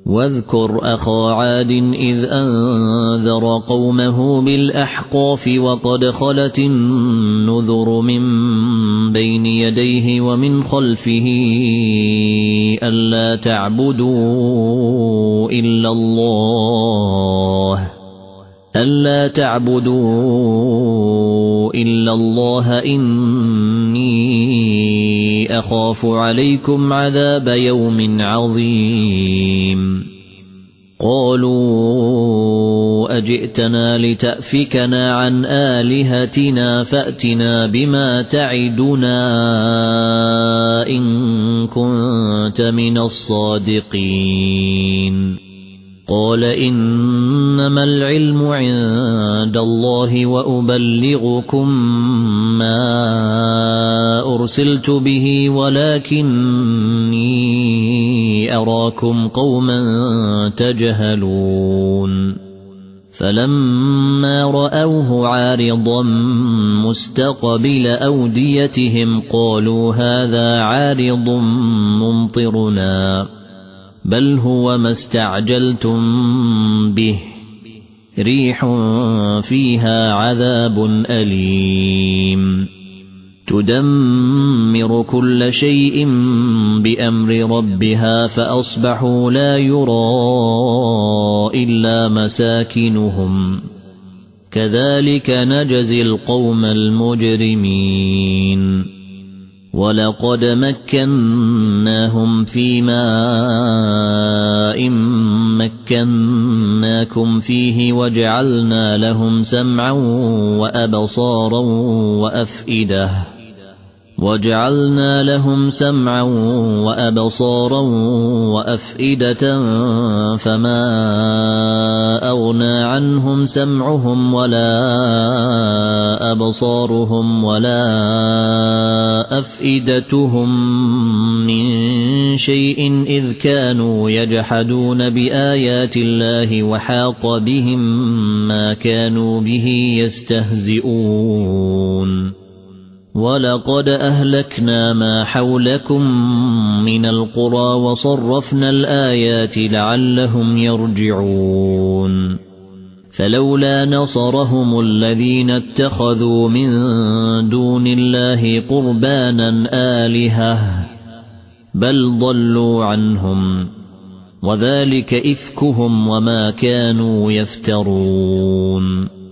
واذكر أخا عاد إذ أنذر قومه بالأحقاف وقد خلت النذر من بين يديه ومن خلفه ألا تعبدوا إلا الله إني أخاف عليكم عذاب يوم عظيم قالوا أجئتنا لتأفكنا عن آلهتنا فأتنا بما تعدنا إن كنت من الصادقين قال إنما العلم عند الله وأبلغكم ما أرسلت به ولكني أراكم قوما تجهلون فلما رأوه عارضا مستقبل أوديتهم قالوا هذا عارض ممطرنا بل هو ما استعجلتم به ريح فيها عذاب أليم تدمر كل شيء بأمر ربها فأصبحوا لا يرى إلا مساكنهم كذلك نجزي القوم المجرمين ولقد مكناهم في ماء مكناكم فيه وجعلنا لهم سمعا وأبصارا وأفئدة فما أغنى عنهم سمعهم ولا أبصارهم ولا أفئدتهم من شيء إذ كانوا يجحدون بآيات الله وحاق بهم ما كانوا به يستهزئون ولقد أهلكنا ما حولكم من القرى وصرفنا الآيات لعلهم يرجعون فلولا نصرهم الذين اتخذوا من دون الله قربانا آلهة بل ضلوا عنهم وذلك إفكهم وما كانوا يفترون